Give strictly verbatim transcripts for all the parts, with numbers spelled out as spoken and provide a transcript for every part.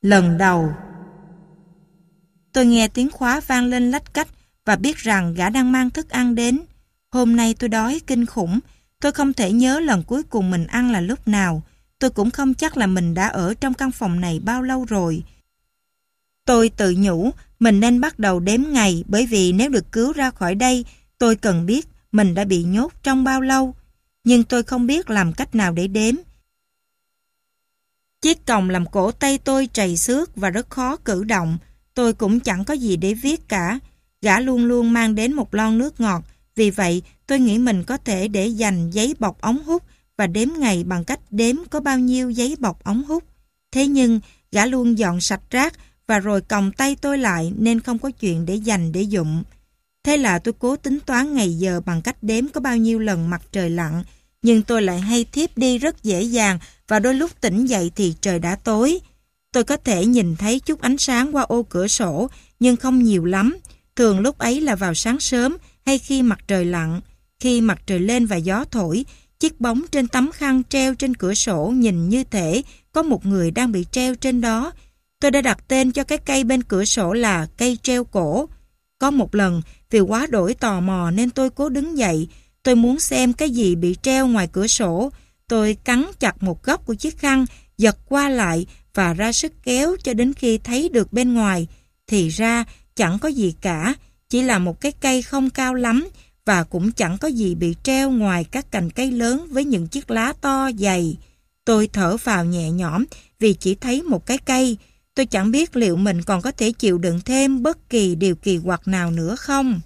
Lần đầu. Tôi nghe tiếng khóa vang lên lách cách và biết rằng gã đang mang thức ăn đến. Hôm nay tôi đói kinh khủng. Tôi không thể nhớ lần cuối cùng mình ăn là lúc nào. Tôi cũng không chắc là mình đã ở trong căn phòng này bao lâu rồi. Tôi tự nhủ mình nên bắt đầu đếm ngày, bởi vì nếu được cứu ra khỏi đây, tôi cần biết mình đã bị nhốt trong bao lâu. Nhưng tôi không biết làm cách nào để đếm. Chiếc còng làm cổ tay tôi trầy xước và rất khó cử động. Tôi cũng chẳng có gì để viết cả. Gã luôn luôn mang đến một lon nước ngọt. Vì vậy, tôi nghĩ mình có thể để dành giấy bọc ống hút và đếm ngày bằng cách đếm có bao nhiêu giấy bọc ống hút. Thế nhưng, gã luôn dọn sạch rác và rồi còng tay tôi lại nên không có chuyện để dành để dụng. Thế là tôi cố tính toán ngày giờ bằng cách đếm có bao nhiêu lần mặt trời lặn. Nhưng tôi lại hay thiếp đi rất dễ dàng và đôi lúc tỉnh dậy thì trời đã tối. Tôi có thể nhìn thấy chút ánh sáng qua ô cửa sổ, nhưng không nhiều lắm. Thường lúc ấy là vào sáng sớm hay khi mặt trời lặn. Khi mặt trời lên và gió thổi, chiếc bóng trên tấm khăn treo trên cửa sổ nhìn như thể có một người đang bị treo trên đó. Tôi đã đặt tên cho cái cây bên cửa sổ là cây treo cổ. Có một lần, vì quá đỗi tò mò nên tôi cố đứng dậy. Tôi muốn xem cái gì bị treo ngoài cửa sổ. Tôi cắn chặt một góc của chiếc khăn, giật qua lại và ra sức kéo cho đến khi thấy được bên ngoài. Thì ra chẳng có gì cả, chỉ là một cái cây không cao lắm và cũng chẳng có gì bị treo ngoài các cành cây lớn với những chiếc lá to dày. Tôi thở phào nhẹ nhõm vì chỉ thấy một cái cây. Tôi chẳng biết liệu mình còn có thể chịu đựng thêm bất kỳ điều kỳ quặc nào nữa không.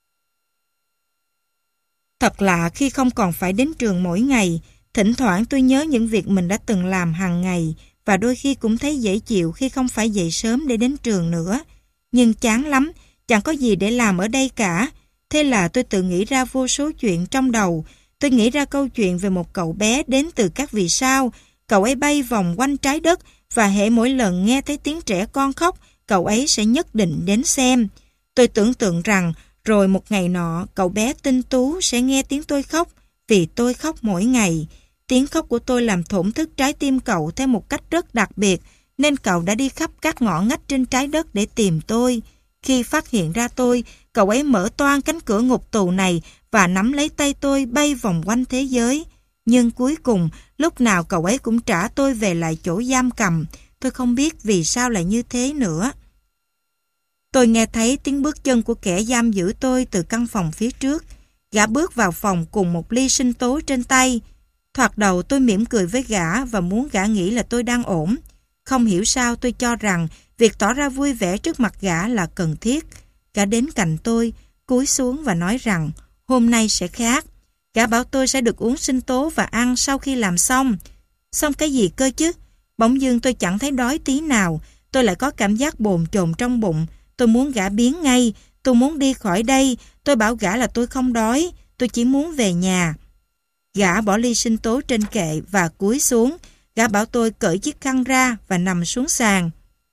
Thật lạ khi không còn phải đến trường mỗi ngày. Thỉnh thoảng tôi nhớ những việc mình đã từng làm hàng ngày và đôi khi cũng thấy dễ chịu khi không phải dậy sớm để đến trường nữa. Nhưng chán lắm, chẳng có gì để làm ở đây cả. Thế là tôi tự nghĩ ra vô số chuyện trong đầu. Tôi nghĩ ra câu chuyện về một cậu bé đến từ các vì sao. Cậu ấy bay vòng quanh trái đất và hễ mỗi lần nghe thấy tiếng trẻ con khóc, cậu ấy sẽ nhất định đến xem. Tôi tưởng tượng rằng rồi một ngày nọ, cậu bé tinh tú sẽ nghe tiếng tôi khóc vì tôi khóc mỗi ngày. Tiếng khóc của tôi làm thổn thức trái tim cậu theo một cách rất đặc biệt, nên cậu đã đi khắp các ngõ ngách trên trái đất để tìm tôi. Khi phát hiện ra tôi, cậu ấy mở toang cánh cửa ngục tù này và nắm lấy tay tôi bay vòng quanh thế giới. Nhưng cuối cùng, lúc nào cậu ấy cũng trả tôi về lại chỗ giam cầm. Tôi không biết vì sao lại như thế nữa. Tôi nghe thấy tiếng bước chân của kẻ giam giữ tôi từ căn phòng phía trước. Gã bước vào phòng cùng một ly sinh tố trên tay. Thoạt đầu tôi mỉm cười với gã và muốn gã nghĩ là tôi đang ổn. Không hiểu sao tôi cho rằng việc tỏ ra vui vẻ trước mặt gã là cần thiết. Gã đến cạnh tôi, cúi xuống và nói rằng hôm nay sẽ khác. Gã bảo tôi sẽ được uống sinh tố và ăn sau khi làm xong. Xong cái gì cơ chứ? Bỗng dưng tôi chẳng thấy đói tí nào. Tôi lại có cảm giác bồn chồn trong bụng. Tôi muốn gã biến ngay. Tôi muốn đi khỏi đây. Tôi bảo gã là tôi không đói. Tôi chỉ muốn về nhà. Gã bỏ ly sinh tố trên kệ và cúi xuống. Gã bảo tôi cởi chiếc khăn ra và nằm xuống sàn.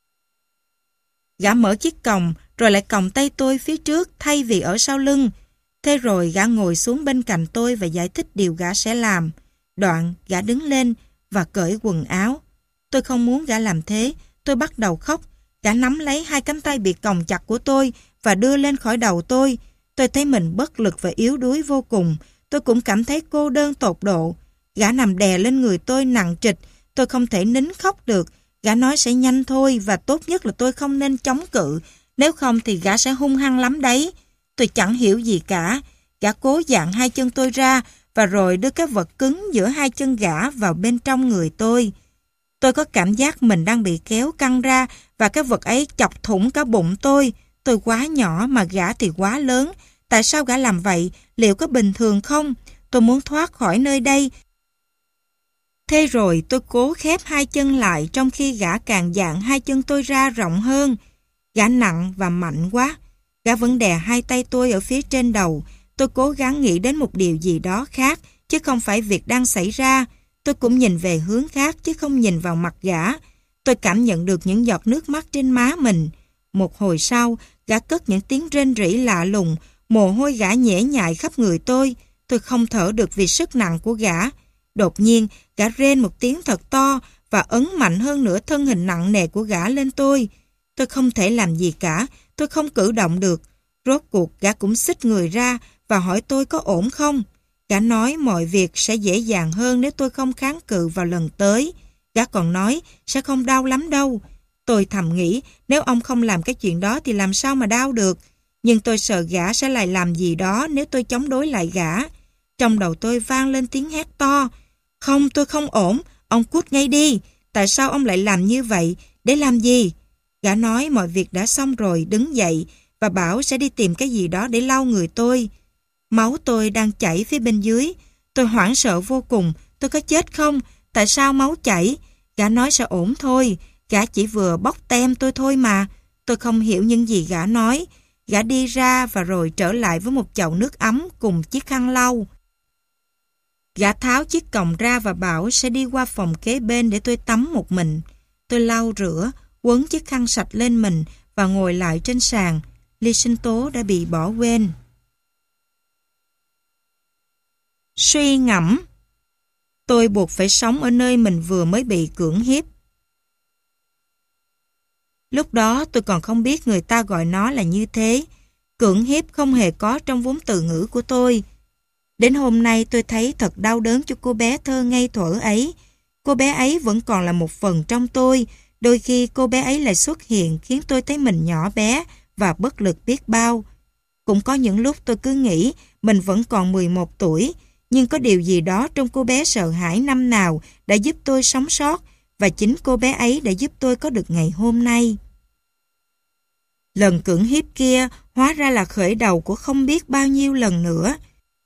Gã mở chiếc còng rồi lại còng tay tôi phía trước thay vì ở sau lưng. Thế rồi gã ngồi xuống bên cạnh tôi và giải thích điều gã sẽ làm. Đoạn gã đứng lên và cởi quần áo. Tôi không muốn gã làm thế. Tôi bắt đầu khóc. Gã nắm lấy hai cánh tay bị còng chặt của tôi và đưa lên khỏi đầu tôi. Tôi thấy mình bất lực và yếu đuối vô cùng. Tôi cũng cảm thấy cô đơn tột độ. Gã nằm đè lên người tôi nặng trịch. Tôi không thể nín khóc được. Gã nói sẽ nhanh thôi và tốt nhất là tôi không nên chống cự. Nếu không thì gã sẽ hung hăng lắm đấy. Tôi chẳng hiểu gì cả. Gã cố dạn hai chân tôi ra và rồi đưa cái vật cứng giữa hai chân gã vào bên trong người tôi. Tôi có cảm giác mình đang bị kéo căng ra và cái vật ấy chọc thủng cả bụng tôi. Tôi quá nhỏ mà gã thì quá lớn. Tại sao gã làm vậy? Liệu có bình thường không? Tôi muốn thoát khỏi nơi đây. Thế rồi tôi cố khép hai chân lại trong khi gã càng dạn hai chân tôi ra rộng hơn. Gã nặng và mạnh quá. Gã vẫn đè hai tay tôi ở phía trên đầu. Tôi cố gắng nghĩ đến một điều gì đó khác, chứ không phải việc đang xảy ra. Tôi cũng nhìn về hướng khác, chứ không nhìn vào mặt gã. Tôi cảm nhận được những giọt nước mắt trên má mình. Một hồi sau, gã cất những tiếng rên rỉ lạ lùng, mồ hôi gã nhễ nhại khắp người tôi. Tôi không thở được vì sức nặng của gã. Đột nhiên, gã rên một tiếng thật to và ấn mạnh hơn nữa thân hình nặng nề của gã lên tôi. Tôi không thể làm gì cả, tôi không cử động được. Rốt cuộc gã cũng xích người ra và hỏi tôi có ổn không. Gã nói mọi việc sẽ dễ dàng hơn nếu tôi không kháng cự vào lần tới. Gã còn nói sẽ không đau lắm đâu. Tôi thầm nghĩ nếu ông không làm cái chuyện đó thì làm sao mà đau được. Nhưng tôi sợ gã sẽ lại làm gì đó nếu tôi chống đối lại gã. Trong đầu tôi vang lên tiếng hét to. Không, tôi không ổn, ông cút ngay đi. Tại sao ông lại làm như vậy? Để làm gì? Gã nói mọi việc đã xong rồi, đứng dậy và bảo sẽ đi tìm cái gì đó để lau người tôi. Máu tôi đang chảy phía bên dưới. Tôi hoảng sợ vô cùng. Tôi có chết không? Tại sao máu chảy? Gã nói sẽ ổn thôi. Gã chỉ vừa bóc tem tôi thôi mà. Tôi không hiểu những gì gã nói. Gã đi ra và rồi trở lại với một chậu nước ấm cùng chiếc khăn lau. Gã tháo chiếc còng ra và bảo sẽ đi qua phòng kế bên để tôi tắm một mình. Tôi lau rửa, quấn chiếc khăn sạch lên mình và ngồi lại trên sàn. Ly sinh tố đã bị bỏ quên. Suy ngẫm. Tôi buộc phải sống ở nơi mình vừa mới bị cưỡng hiếp. Lúc đó tôi còn không biết người ta gọi nó là như thế. Cưỡng hiếp không hề có trong vốn từ ngữ của tôi. Đến hôm nay tôi thấy thật đau đớn cho cô bé thơ ngây thuở ấy. Cô bé ấy vẫn còn là một phần trong tôi. Đôi khi cô bé ấy lại xuất hiện khiến tôi thấy mình nhỏ bé và bất lực biết bao. Cũng có những lúc tôi cứ nghĩ mình vẫn còn mười một tuổi, nhưng có điều gì đó trong cô bé sợ hãi năm nào đã giúp tôi sống sót, và chính cô bé ấy đã giúp tôi có được ngày hôm nay. Lần cưỡng hiếp kia hóa ra là khởi đầu của không biết bao nhiêu lần nữa.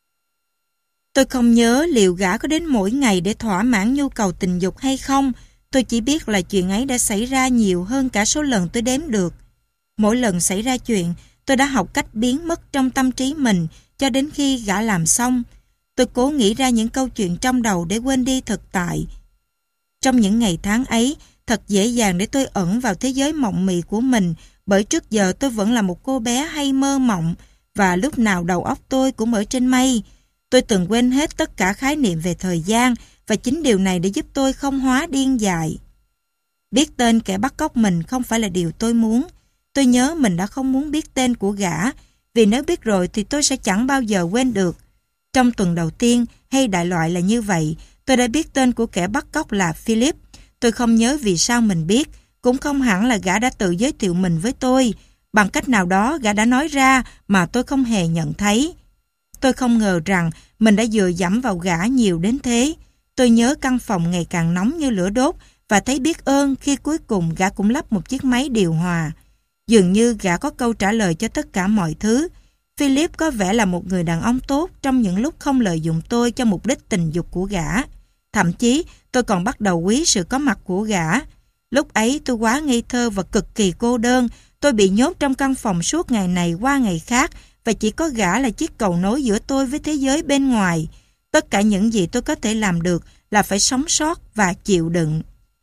Tôi không nhớ liệu gã có đến mỗi ngày để thỏa mãn nhu cầu tình dục hay không. Tôi chỉ biết là chuyện ấy đã xảy ra nhiều hơn cả số lần tôi đếm được. Mỗi lần xảy ra chuyện, tôi đã học cách biến mất trong tâm trí mình cho đến khi gã làm xong. Tôi cố nghĩ ra những câu chuyện trong đầu để quên đi thực tại. Trong những ngày tháng ấy, thật dễ dàng để tôi ẩn vào thế giới mộng mị của mình, bởi trước giờ tôi vẫn là một cô bé hay mơ mộng, và lúc nào đầu óc tôi cũng ở trên mây. Tôi từng quên hết tất cả khái niệm về thời gian, và chính điều này đã giúp tôi không hóa điên dại. Biết tên kẻ bắt cóc mình không phải là điều tôi muốn. Tôi nhớ mình đã không muốn biết tên của gã, vì nếu biết rồi thì tôi sẽ chẳng bao giờ quên được. Trong tuần đầu tiên, hay đại loại là như vậy, tôi đã biết tên của kẻ bắt cóc là Philip. Tôi không nhớ vì sao mình biết, cũng không hẳn là gã đã tự giới thiệu mình với tôi. Bằng cách nào đó gã đã nói ra mà tôi không hề nhận thấy. Tôi không ngờ rằng mình đã dựa dẫm vào gã nhiều đến thế. Tôi nhớ căn phòng ngày càng nóng như lửa đốt và thấy biết ơn khi cuối cùng gã cũng lắp một chiếc máy điều hòa. Dường như gã có câu trả lời cho tất cả mọi thứ. Philip có vẻ là một người đàn ông tốt trong những lúc không lợi dụng tôi cho mục đích tình dục của gã. Thậm chí tôi còn bắt đầu quý sự có mặt của gã. Lúc ấy tôi quá ngây thơ và cực kỳ cô đơn. Tôi bị nhốt trong căn phòng suốt ngày này qua ngày khác, và chỉ có gã là chiếc cầu nối giữa tôi với thế giới bên ngoài. Tất cả những gì tôi có thể làm được là phải sống sót và chịu đựng.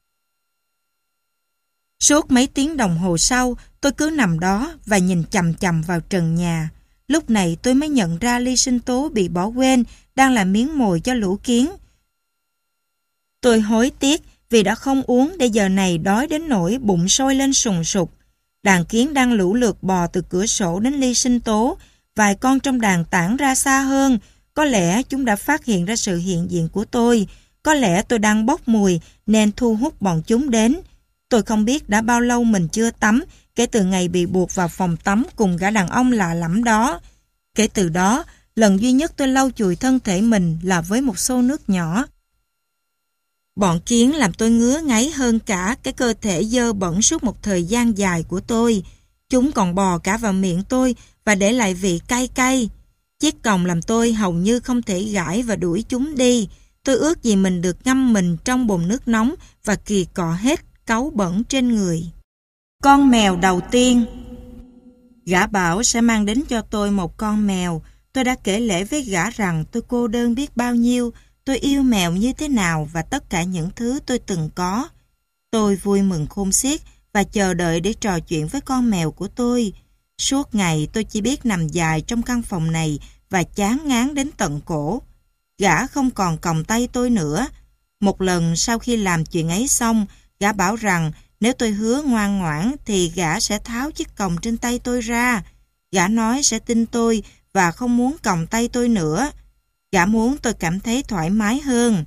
Suốt mấy tiếng đồng hồ sau, tôi cứ nằm đó và nhìn chằm chằm vào trần nhà. Lúc này tôi mới nhận ra ly sinh tố bị bỏ quên đang là miếng mồi cho lũ kiến. Tôi hối tiếc vì đã không uống để giờ này đói đến nỗi bụng sôi lên sùng sục. Đàn kiến đang lũ lượt bò từ cửa sổ đến ly sinh tố. Vài con trong đàn tản ra xa hơn. Có lẽ chúng đã phát hiện ra sự hiện diện của tôi. Có lẽ tôi đang bốc mùi nên thu hút bọn chúng đến. Tôi không biết đã bao lâu mình chưa tắm kể từ ngày bị buộc vào phòng tắm cùng gã đàn ông lạ lẫm đó. Kể từ đó, lần duy nhất tôi lau chùi thân thể mình là với một xô nước nhỏ. Bọn kiến làm tôi ngứa ngáy hơn cả cái cơ thể dơ bẩn suốt một thời gian dài của tôi. Chúng còn bò cả vào miệng tôi và để lại vị cay cay. Chiếc còng làm tôi hầu như không thể gãi và đuổi chúng đi. Tôi ước gì mình được ngâm mình trong bồn nước nóng và kỳ cọ hết cáu bẩn trên người. Con mèo đầu tiên. Gã bảo sẽ mang đến cho tôi một con mèo. Tôi đã kể lể với gã rằng tôi cô đơn biết bao nhiêu, tôi yêu mèo như thế nào và tất cả những thứ tôi từng có. Tôi vui mừng khôn xiết và chờ đợi để trò chuyện với con mèo của tôi. Suốt ngày tôi chỉ biết nằm dài trong căn phòng này và chán ngán đến tận cổ. Gã không còn còng tay tôi nữa. Một lần sau khi làm chuyện ấy xong, gã bảo rằng nếu tôi hứa ngoan ngoãn thì gã sẽ tháo chiếc còng trên tay tôi ra. Gã nói sẽ tin tôi và không muốn còng tay tôi nữa. Gã muốn tôi cảm thấy thoải mái hơn.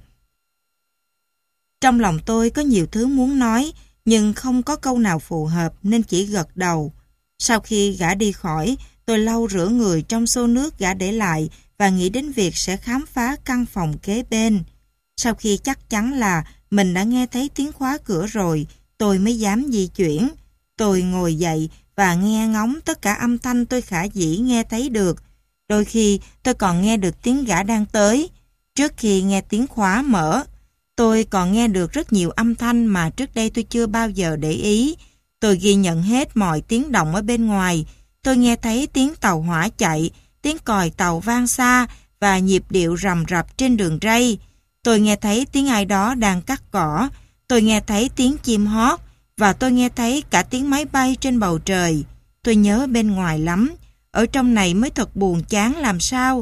Trong lòng tôi có nhiều thứ muốn nói, nhưng không có câu nào phù hợp nên chỉ gật đầu. Sau khi gã đi khỏi, tôi lau rửa người trong xô nước gã để lại và nghĩ đến việc sẽ khám phá căn phòng kế bên. Sau khi chắc chắn là mình đã nghe thấy tiếng khóa cửa rồi, tôi mới dám di chuyển. Tôi ngồi dậy và nghe ngóng tất cả âm thanh tôi khả dĩ nghe thấy được. Đôi khi tôi còn nghe được tiếng gã đang tới. Trước khi nghe tiếng khóa mở, tôi còn nghe được rất nhiều âm thanh mà trước đây tôi chưa bao giờ để ý. Tôi ghi nhận hết mọi tiếng động ở bên ngoài. Tôi nghe thấy tiếng tàu hỏa chạy, tiếng còi tàu vang xa và nhịp điệu rầm rập trên đường ray. Tôi nghe thấy tiếng ai đó đang cắt cỏ. Tôi nghe thấy tiếng chim hót và tôi nghe thấy cả tiếng máy bay trên bầu trời. Tôi nhớ bên ngoài lắm. Ở trong này mới thật buồn chán làm sao.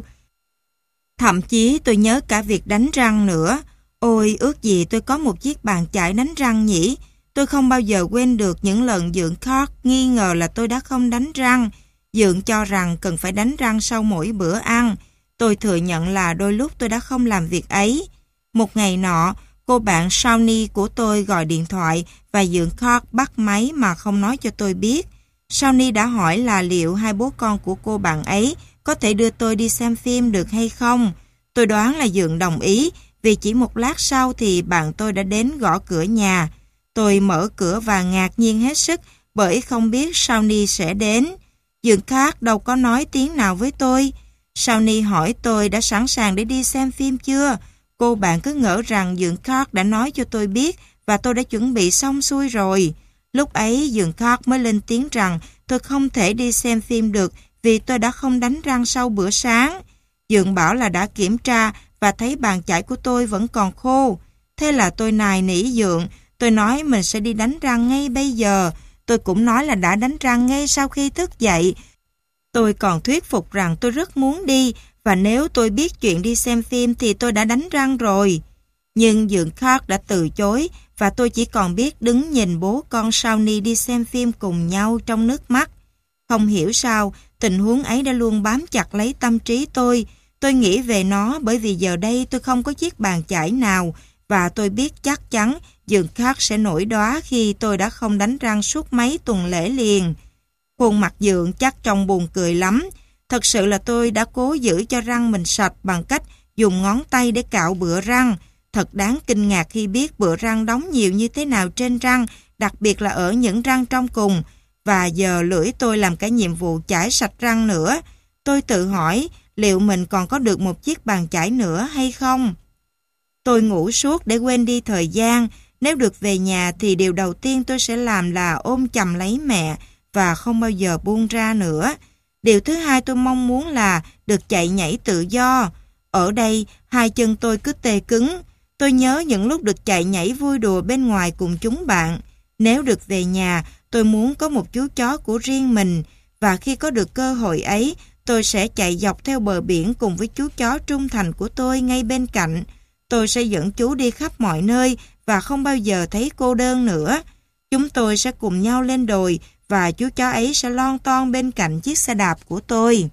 Thậm chí tôi nhớ cả việc đánh răng nữa. Ôi, ước gì tôi có một chiếc bàn chải đánh răng nhỉ. Tôi không bao giờ quên được những lần Dượng Clark nghi ngờ là tôi đã không đánh răng. Dượng cho rằng cần phải đánh răng sau mỗi bữa ăn. Tôi thừa nhận là đôi lúc tôi đã không làm việc ấy. Một ngày nọ, cô bạn Shawnee của tôi gọi điện thoại và Dượng Clark bắt máy mà không nói cho tôi biết. Shawnee đã hỏi là liệu hai bố con của cô bạn ấy có thể đưa tôi đi xem phim được hay không. Tôi đoán là Dượng đồng ý, vì chỉ một lát sau thì bạn tôi đã đến gõ cửa nhà. Tôi mở cửa và ngạc nhiên hết sức bởi không biết Shawnee sẽ đến. Dượng Clark đâu có nói tiếng nào với tôi. Shawnee hỏi tôi đã sẵn sàng để đi xem phim chưa. Cô bạn cứ ngỡ rằng Dượng Clark đã nói cho tôi biết và tôi đã chuẩn bị xong xuôi rồi. Lúc ấy Dượng Clark mới lên tiếng rằng tôi không thể đi xem phim được vì tôi đã không đánh răng sau bữa sáng. Dượng bảo là đã kiểm tra và thấy bàn chải của tôi vẫn còn khô. Thế là tôi nài nỉ Dượng. Tôi nói mình sẽ đi đánh răng ngay bây giờ. Tôi cũng nói là đã đánh răng ngay sau khi thức dậy. Tôi còn thuyết phục rằng tôi rất muốn đi và nếu tôi biết chuyện đi xem phim thì tôi đã đánh răng rồi. Nhưng Dượng Clark đã từ chối và tôi chỉ còn biết đứng nhìn bố con Shawnee đi xem phim cùng nhau trong nước mắt. Không hiểu sao, tình huống ấy đã luôn bám chặt lấy tâm trí tôi. Tôi nghĩ về nó bởi vì giờ đây tôi không có chiếc bàn chải nào và tôi biết chắc chắn Dượng Clark sẽ nổi đoá khi tôi đã không đánh răng suốt mấy tuần lễ liền. Khuôn mặt Dượng chắc trông buồn cười lắm. Thật sự là tôi đã cố giữ cho răng mình sạch bằng cách dùng ngón tay để cạo bựa răng. Thật đáng kinh ngạc khi biết bựa răng đóng nhiều như thế nào trên răng, đặc biệt là ở những răng trong cùng. Và giờ lưỡi tôi làm cả nhiệm vụ chải sạch răng nữa. Tôi tự hỏi liệu mình còn có được một chiếc bàn chải nữa hay không? Tôi ngủ suốt để quên đi thời gian. Nếu được về nhà thì điều đầu tiên tôi sẽ làm là ôm chầm lấy mẹ và không bao giờ buông ra nữa. Điều thứ hai tôi mong muốn là được chạy nhảy tự do. Ở đây, hai chân tôi cứ tê cứng. Tôi nhớ những lúc được chạy nhảy vui đùa bên ngoài cùng chúng bạn. Nếu được về nhà, tôi muốn có một chú chó của riêng mình. Và khi có được cơ hội ấy, tôi sẽ chạy dọc theo bờ biển cùng với chú chó trung thành của tôi ngay bên cạnh. Tôi sẽ dẫn chú đi khắp mọi nơi và không bao giờ thấy cô đơn nữa. Chúng tôi sẽ cùng nhau lên đồi và chú chó ấy sẽ lon ton bên cạnh chiếc xe đạp của tôi.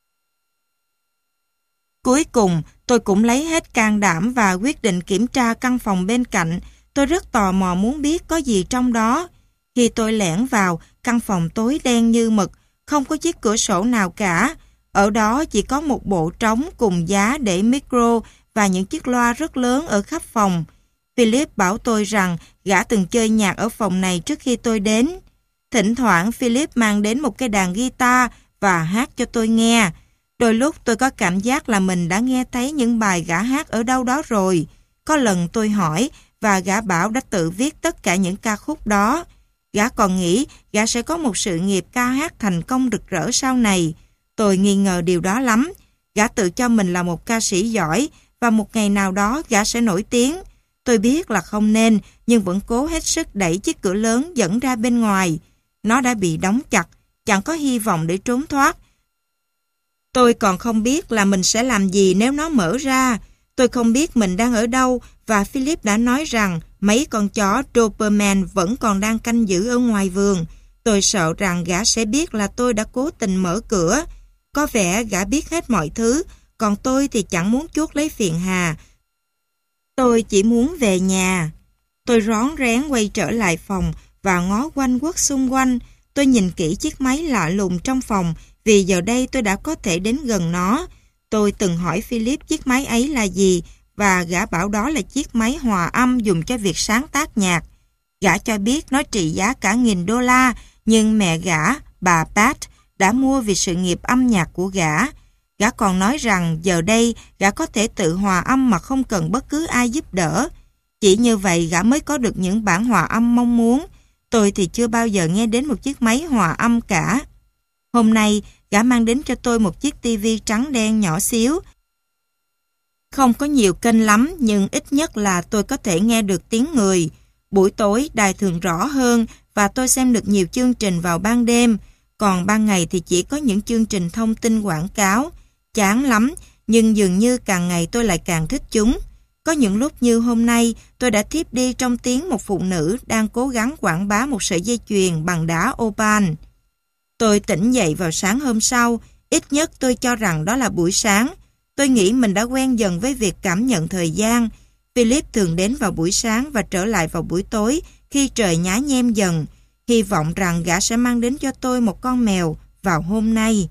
Cuối cùng, tôi cũng lấy hết can đảm và quyết định kiểm tra căn phòng bên cạnh. Tôi rất tò mò muốn biết có gì trong đó. Khi tôi lẻn vào, căn phòng tối đen như mực, không có chiếc cửa sổ nào cả. Ở đó chỉ có một bộ trống cùng giá để micro và những chiếc loa rất lớn ở khắp phòng. Philip bảo tôi rằng gã từng chơi nhạc ở phòng này trước khi tôi đến. Thỉnh thoảng Philip mang đến một cái đàn guitar và hát cho tôi nghe. Đôi lúc tôi có cảm giác là mình đã nghe thấy những bài gã hát ở đâu đó rồi. Có lần tôi hỏi và gã bảo đã tự viết tất cả những ca khúc đó. Gã còn nghĩ gã sẽ có một sự nghiệp ca hát thành công rực rỡ sau này. Tôi nghi ngờ điều đó lắm. Gã tự cho mình là một ca sĩ giỏi và một ngày nào đó gã sẽ nổi tiếng. Tôi biết là không nên nhưng vẫn cố hết sức đẩy chiếc cửa lớn dẫn ra bên ngoài. Nó đã bị đóng chặt, chẳng có hy vọng để trốn thoát. Tôi còn không biết là mình sẽ làm gì nếu nó mở ra. Tôi không biết mình đang ở đâu và Philip đã nói rằng mấy con chó Doberman vẫn còn đang canh giữ ở ngoài vườn. Tôi sợ rằng gã sẽ biết là tôi đã cố tình mở cửa. Có vẻ gã biết hết mọi thứ, còn tôi thì chẳng muốn chuốc lấy phiền hà. Tôi chỉ muốn về nhà. Tôi rón rén quay trở lại phòng và ngó quanh quất xung quanh. Tôi nhìn kỹ chiếc máy lạ lùng trong phòng vì giờ đây tôi đã có thể đến gần nó. Tôi từng hỏi Philip chiếc máy ấy là gì và gã bảo đó là chiếc máy hòa âm dùng cho việc sáng tác nhạc. Gã cho biết nó trị giá cả nghìn đô la, nhưng mẹ gã, bà Pat, đã mua vì sự nghiệp âm nhạc của gã. Gã còn nói rằng giờ đây gã có thể tự hòa âm mà không cần bất cứ ai giúp đỡ. Chỉ như vậy gã mới có được những bản hòa âm mong muốn. Tôi thì chưa bao giờ nghe đến một chiếc máy hòa âm cả. Hôm nay, gã mang đến cho tôi một chiếc tivi trắng đen nhỏ xíu. Không có nhiều kênh lắm, nhưng ít nhất là tôi có thể nghe được tiếng người. Buổi tối, đài thường rõ hơn và tôi xem được nhiều chương trình vào ban đêm. Còn ban ngày thì chỉ có những chương trình thông tin quảng cáo. Chán lắm, nhưng dường như càng ngày tôi lại càng thích chúng. Có những lúc như hôm nay, tôi đã thiếp đi trong tiếng một phụ nữ đang cố gắng quảng bá một sợi dây chuyền bằng đá opal. Tôi tỉnh dậy vào sáng hôm sau, ít nhất tôi cho rằng đó là buổi sáng. Tôi nghĩ mình đã quen dần với việc cảm nhận thời gian. Philip thường đến vào buổi sáng và trở lại vào buổi tối khi trời nhá nhem dần. Hy vọng rằng gã sẽ mang đến cho tôi một con mèo vào hôm nay.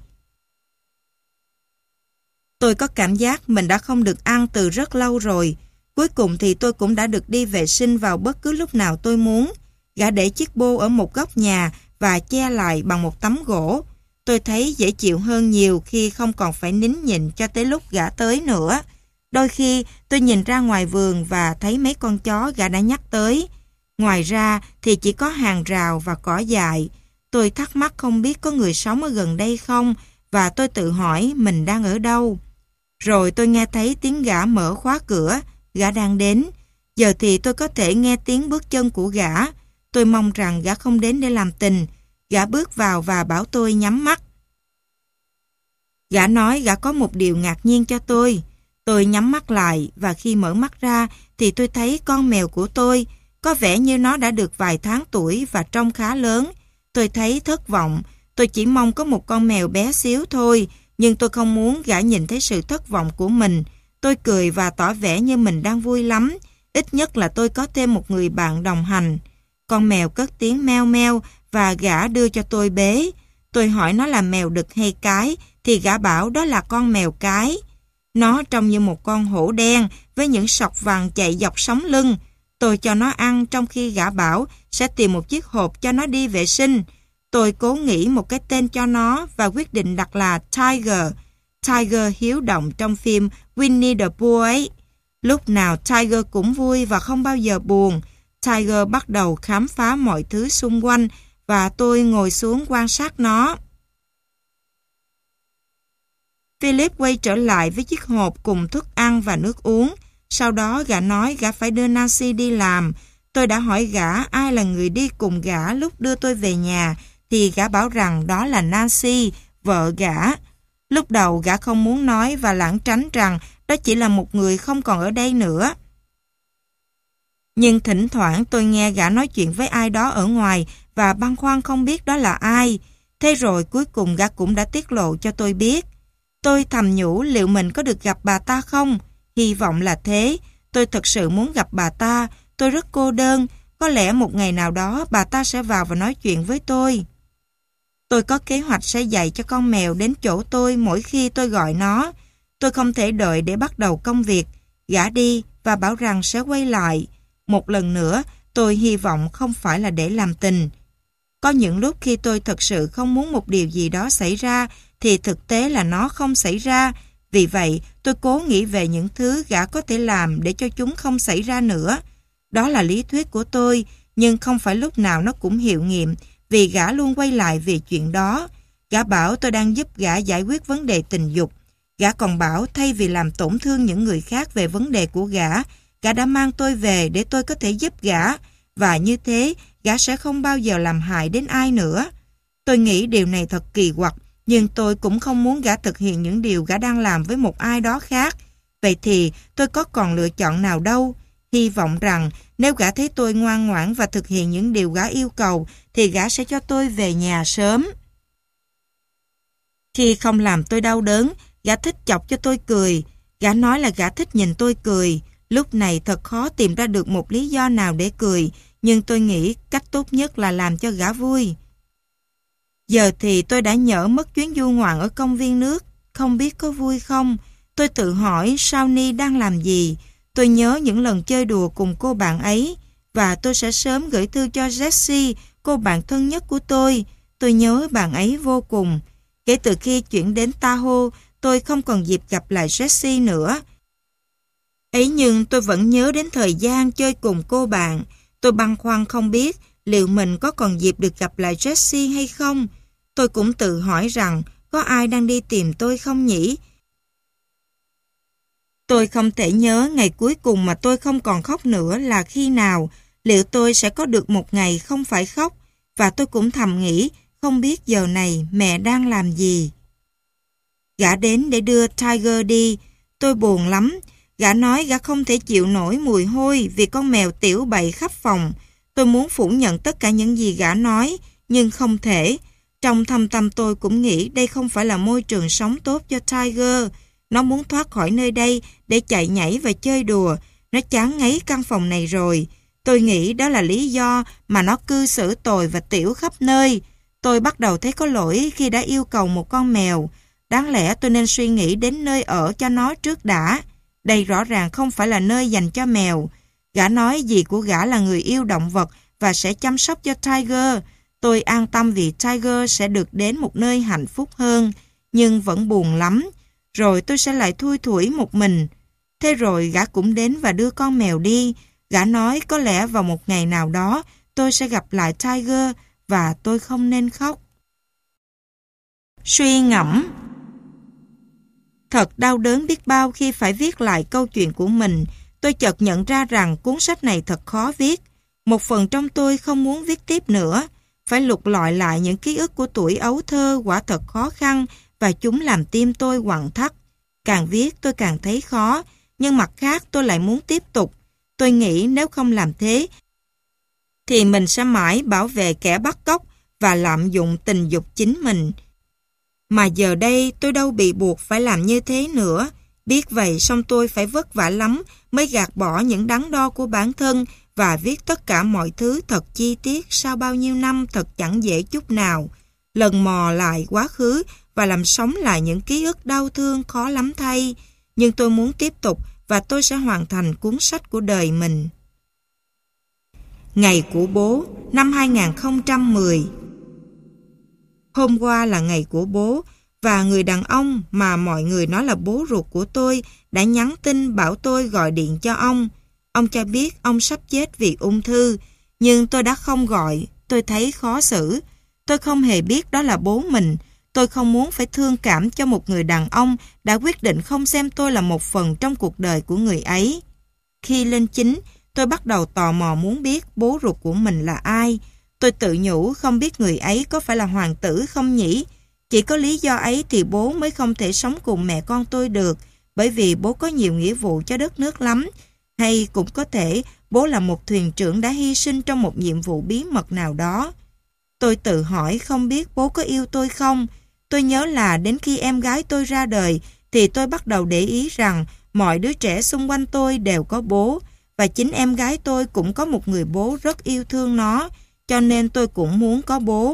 Tôi có cảm giác mình đã không được ăn từ rất lâu rồi. Cuối cùng thì tôi cũng đã được đi vệ sinh vào bất cứ lúc nào tôi muốn. Gã để chiếc bô ở một góc nhà và che lại bằng một tấm gỗ. Tôi thấy dễ chịu hơn nhiều khi không còn phải nín nhịn cho tới lúc gã tới nữa. Đôi khi tôi nhìn ra ngoài vườn và thấy mấy con chó gã đã nhắc tới. Ngoài ra thì chỉ có hàng rào và cỏ dại. Tôi thắc mắc không biết có người sống ở gần đây không và tôi tự hỏi mình đang ở đâu. Rồi tôi nghe thấy tiếng gã mở khóa cửa, gã đang đến. Giờ thì tôi có thể nghe tiếng bước chân của gã. Tôi mong rằng gã không đến để làm tình. Gã bước vào và bảo tôi nhắm mắt. Gã nói gã có một điều ngạc nhiên cho tôi. Tôi nhắm mắt lại và khi mở mắt ra thì tôi thấy con mèo của tôi. Có vẻ như nó đã được vài tháng tuổi và trông khá lớn. Tôi thấy thất vọng. Tôi chỉ mong có một con mèo bé xíu thôi. Nhưng tôi không muốn gã nhìn thấy sự thất vọng của mình. Tôi cười và tỏ vẻ như mình đang vui lắm. Ít nhất là tôi có thêm một người bạn đồng hành. Con mèo cất tiếng meo meo và gã đưa cho tôi bế. Tôi hỏi nó là mèo đực hay cái thì gã bảo đó là con mèo cái. Nó trông như một con hổ đen với những sọc vàng chạy dọc sống lưng. Tôi cho nó ăn trong khi gã bảo sẽ tìm một chiếc hộp cho nó đi vệ sinh. Tôi cố nghĩ một cái tên cho nó và quyết định đặt là Tiger. Tiger hiếu động trong phim Winnie the Pooh ấy. Lúc nào Tiger cũng vui và không bao giờ buồn. Tiger bắt đầu khám phá mọi thứ xung quanh và tôi ngồi xuống quan sát nó. Philip quay trở lại với chiếc hộp cùng thức ăn và nước uống. Sau đó gã nói gã phải đưa Nancy đi làm. Tôi đã hỏi gã ai là người đi cùng gã lúc đưa tôi về nhà thì gã bảo rằng đó là Nancy, vợ gã. Lúc đầu gã không muốn nói và lảng tránh rằng đó chỉ là một người không còn ở đây nữa. Nhưng thỉnh thoảng tôi nghe gã nói chuyện với ai đó ở ngoài và băn khoăn không biết đó là ai. Thế rồi cuối cùng gã cũng đã tiết lộ cho tôi biết. Tôi thầm nhủ liệu mình có được gặp bà ta không? Hy vọng là thế. Tôi thật sự muốn gặp bà ta. Tôi rất cô đơn. Có lẽ một ngày nào đó bà ta sẽ vào và nói chuyện với tôi. Tôi có kế hoạch sẽ dạy cho con mèo đến chỗ tôi mỗi khi tôi gọi nó. Tôi không thể đợi để bắt đầu công việc. Gã đi và bảo rằng sẽ quay lại. Một lần nữa, tôi hy vọng không phải là để làm tình. Có những lúc khi tôi thật sự không muốn một điều gì đó xảy ra, thì thực tế là nó không xảy ra. Vì vậy, tôi cố nghĩ về những thứ gã có thể làm để cho chúng không xảy ra nữa. Đó là lý thuyết của tôi, nhưng không phải lúc nào nó cũng hiệu nghiệm, vì gã luôn quay lại vì chuyện đó. Gã bảo tôi đang giúp gã giải quyết vấn đề tình dục. Gã còn bảo thay vì làm tổn thương những người khác về vấn đề của gã, gã đã mang tôi về để tôi có thể giúp gã, và như thế, gã sẽ không bao giờ làm hại đến ai nữa. Tôi nghĩ điều này thật kỳ quặc, nhưng tôi cũng không muốn gã thực hiện những điều gã đang làm với một ai đó khác. Vậy thì tôi có còn lựa chọn nào đâu. Hy vọng rằng nếu gã thấy tôi ngoan ngoãn và thực hiện những điều gã yêu cầu thì gã sẽ cho tôi về nhà sớm. Khi không làm tôi đau đớn, gã thích chọc cho tôi cười. Gã nói là gã thích nhìn tôi cười. Lúc này thật khó tìm ra được một lý do nào để cười, nhưng tôi nghĩ cách tốt nhất là làm cho gã vui. Giờ thì tôi đã nhỡ mất chuyến du ngoạn ở công viên nước. Không biết có vui không? Tôi tự hỏi Shawnee đang làm gì. Tôi nhớ những lần chơi đùa cùng cô bạn ấy. Và tôi sẽ sớm gửi thư cho Jessie, cô bạn thân nhất của tôi. Tôi nhớ bạn ấy vô cùng. Kể từ khi chuyển đến Tahoe, tôi không còn dịp gặp lại Jessie nữa. Ấy nhưng tôi vẫn nhớ đến thời gian chơi cùng cô bạn. Tôi băn khoăn không biết liệu mình có còn dịp được gặp lại Jessie hay không. Tôi cũng tự hỏi rằng có ai đang đi tìm tôi không nhỉ? Tôi không thể nhớ ngày cuối cùng mà tôi không còn khóc nữa là khi nào. Liệu tôi sẽ có được một ngày không phải khóc? Và tôi cũng thầm nghĩ không biết giờ này mẹ đang làm gì. Gã đến để đưa Tiger đi. Tôi buồn lắm. Gã nói gã không thể chịu nổi mùi hôi vì con mèo tiểu bậy khắp phòng. Tôi muốn phủ nhận tất cả những gì gã nói, nhưng không thể. Trong thâm tâm tôi cũng nghĩ đây không phải là môi trường sống tốt cho Tiger. Nó muốn thoát khỏi nơi đây để chạy nhảy và chơi đùa. Nó chán ngấy căn phòng này rồi. Tôi nghĩ đó là lý do mà nó cư xử tồi và tiểu khắp nơi. Tôi bắt đầu thấy có lỗi khi đã yêu cầu một con mèo. Đáng lẽ tôi nên suy nghĩ đến nơi ở cho nó trước đã. Đây rõ ràng không phải là nơi dành cho mèo. Gã nói dì của gã là người yêu động vật và sẽ chăm sóc cho Tiger. Tôi an tâm vì Tiger sẽ được đến một nơi hạnh phúc hơn, nhưng vẫn buồn lắm. Rồi tôi sẽ lại thui thủi một mình. Thế rồi gã cũng đến và đưa con mèo đi. Gã nói có lẽ vào một ngày nào đó tôi sẽ gặp lại Tiger và tôi không nên khóc. Suy ngẫm. Thật đau đớn biết bao khi phải viết lại câu chuyện của mình. Tôi chợt nhận ra rằng cuốn sách này thật khó viết. Một phần trong tôi không muốn viết tiếp nữa. Phải lục lọi lại những ký ức của tuổi ấu thơ quả thật khó khăn và chúng làm tim tôi quặn thắt. Càng viết tôi càng thấy khó, nhưng mặt khác tôi lại muốn tiếp tục. Tôi nghĩ nếu không làm thế thì mình sẽ mãi bảo vệ kẻ bắt cóc và lạm dụng tình dục chính mình. Mà giờ đây tôi đâu bị buộc phải làm như thế nữa. Biết vậy song tôi phải vất vả lắm mới gạt bỏ những đắn đo của bản thân và viết tất cả mọi thứ thật chi tiết sau bao nhiêu năm thật chẳng dễ chút nào. Lần mò lại quá khứ và làm sống lại những ký ức đau thương khó lắm thay. Nhưng tôi muốn tiếp tục và tôi sẽ hoàn thành cuốn sách của đời mình. Ngày của bố năm hai nghìn không trăm mười. Hôm qua là ngày của bố và người đàn ông mà mọi người nói là bố ruột của tôi đã nhắn tin bảo tôi gọi điện cho ông. Ông cho biết ông sắp chết vì ung thư, nhưng tôi đã không gọi, tôi thấy khó xử. Tôi không hề biết đó là bố mình. Tôi không muốn phải thương cảm cho một người đàn ông đã quyết định không xem tôi là một phần trong cuộc đời của người ấy. Khi lên chính, tôi bắt đầu tò mò muốn biết bố ruột của mình là ai. Tôi tự nhủ không biết người ấy có phải là hoàng tử không nhỉ? Chỉ có lý do ấy thì bố mới không thể sống cùng mẹ con tôi được, bởi vì bố có nhiều nghĩa vụ cho đất nước lắm. Hay cũng có thể bố là một thuyền trưởng đã hy sinh trong một nhiệm vụ bí mật nào đó. Tôi tự hỏi không biết bố có yêu tôi không? Tôi nhớ là đến khi em gái tôi ra đời thì tôi bắt đầu để ý rằng mọi đứa trẻ xung quanh tôi đều có bố, và chính em gái tôi cũng có một người bố rất yêu thương nó, cho nên tôi cũng muốn có bố.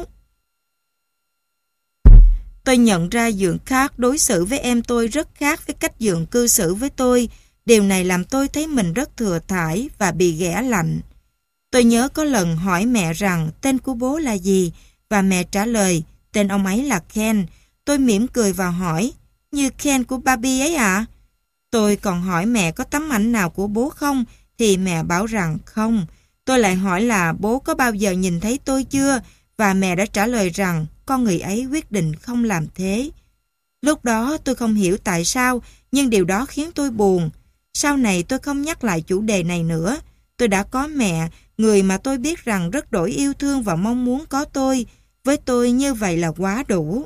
Tôi nhận ra Dượng khác đối xử với em tôi rất khác với cách Dượng cư xử với tôi. Điều này làm tôi thấy mình rất thừa thãi và bị ghẻ lạnh. Tôi nhớ có lần hỏi mẹ rằng tên của bố là gì, và mẹ trả lời tên ông ấy là Ken. Tôi mỉm cười và hỏi, như Ken của Barbie ấy ạ? À? Tôi còn hỏi mẹ có tấm ảnh nào của bố không, thì mẹ bảo rằng không. Tôi lại hỏi là bố có bao giờ nhìn thấy tôi chưa, và mẹ đã trả lời rằng con người ấy quyết định không làm thế. Lúc đó tôi không hiểu tại sao, nhưng điều đó khiến tôi buồn. Sau này tôi không nhắc lại chủ đề này nữa. Tôi đã có mẹ, người mà tôi biết rằng rất đổi yêu thương và mong muốn có tôi. Với tôi như vậy là quá đủ.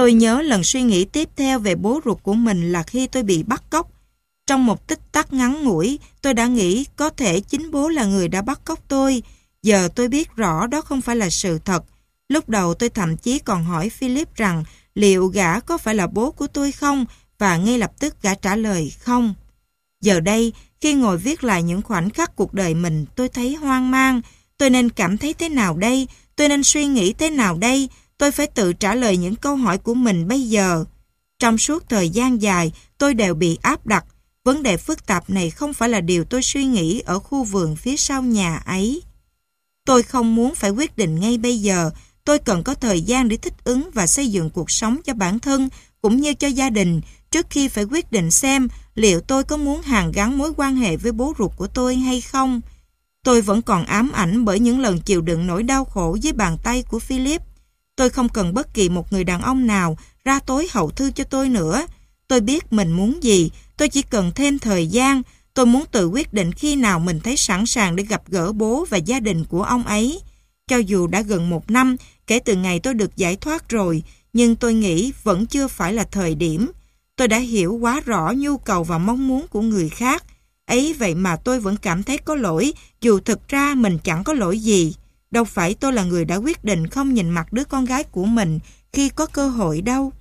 Tôi nhớ lần suy nghĩ tiếp theo về bố ruột của mình là khi tôi bị bắt cóc. Trong một tích tắc ngắn ngủi, tôi đã nghĩ có thể chính bố là người đã bắt cóc tôi. Giờ tôi biết rõ đó không phải là sự thật. Lúc đầu tôi thậm chí còn hỏi Philip rằng liệu gã có phải là bố của tôi không, và ngay lập tức gã trả lời không. Giờ đây, khi ngồi viết lại những khoảnh khắc cuộc đời mình, tôi thấy hoang mang. Tôi nên cảm thấy thế nào đây? Tôi nên suy nghĩ thế nào đây? Tôi phải tự trả lời những câu hỏi của mình bây giờ. Trong suốt thời gian dài, tôi đều bị áp đặt. Vấn đề phức tạp này không phải là điều tôi suy nghĩ ở khu vườn phía sau nhà ấy. Tôi không muốn phải quyết định ngay bây giờ. Tôi cần có thời gian để thích ứng và xây dựng cuộc sống cho bản thân cũng như cho gia đình trước khi phải quyết định xem liệu tôi có muốn hàn gắn mối quan hệ với bố ruột của tôi hay không. Tôi vẫn còn ám ảnh bởi những lần chịu đựng nỗi đau khổ dưới bàn tay của Philip. Tôi không cần bất kỳ một người đàn ông nào ra tối hậu thư cho tôi nữa. Tôi biết mình muốn gì, tôi chỉ cần thêm thời gian. Tôi muốn tự quyết định khi nào mình thấy sẵn sàng để gặp gỡ bố và gia đình của ông ấy. Cho dù đã gần một năm kể từ ngày tôi được giải thoát rồi, nhưng tôi nghĩ vẫn chưa phải là thời điểm. Tôi đã hiểu quá rõ nhu cầu và mong muốn của người khác. Ấy vậy mà tôi vẫn cảm thấy có lỗi, dù thực ra mình chẳng có lỗi gì. Đâu phải tôi là người đã quyết định không nhìn mặt đứa con gái của mình khi có cơ hội đâu.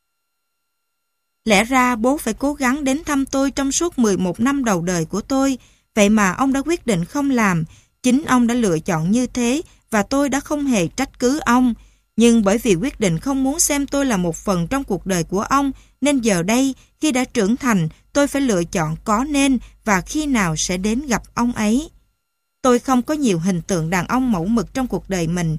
Lẽ ra bố phải cố gắng đến thăm tôi trong suốt mười một năm đầu đời của tôi. Vậy mà ông đã quyết định không làm. Chính ông đã lựa chọn như thế và tôi đã không hề trách cứ ông. Nhưng bởi vì quyết định không muốn xem tôi là một phần trong cuộc đời của ông, nên giờ đây, khi đã trưởng thành, tôi phải lựa chọn có nên và khi nào sẽ đến gặp ông ấy. Tôi không có nhiều hình tượng đàn ông mẫu mực trong cuộc đời mình.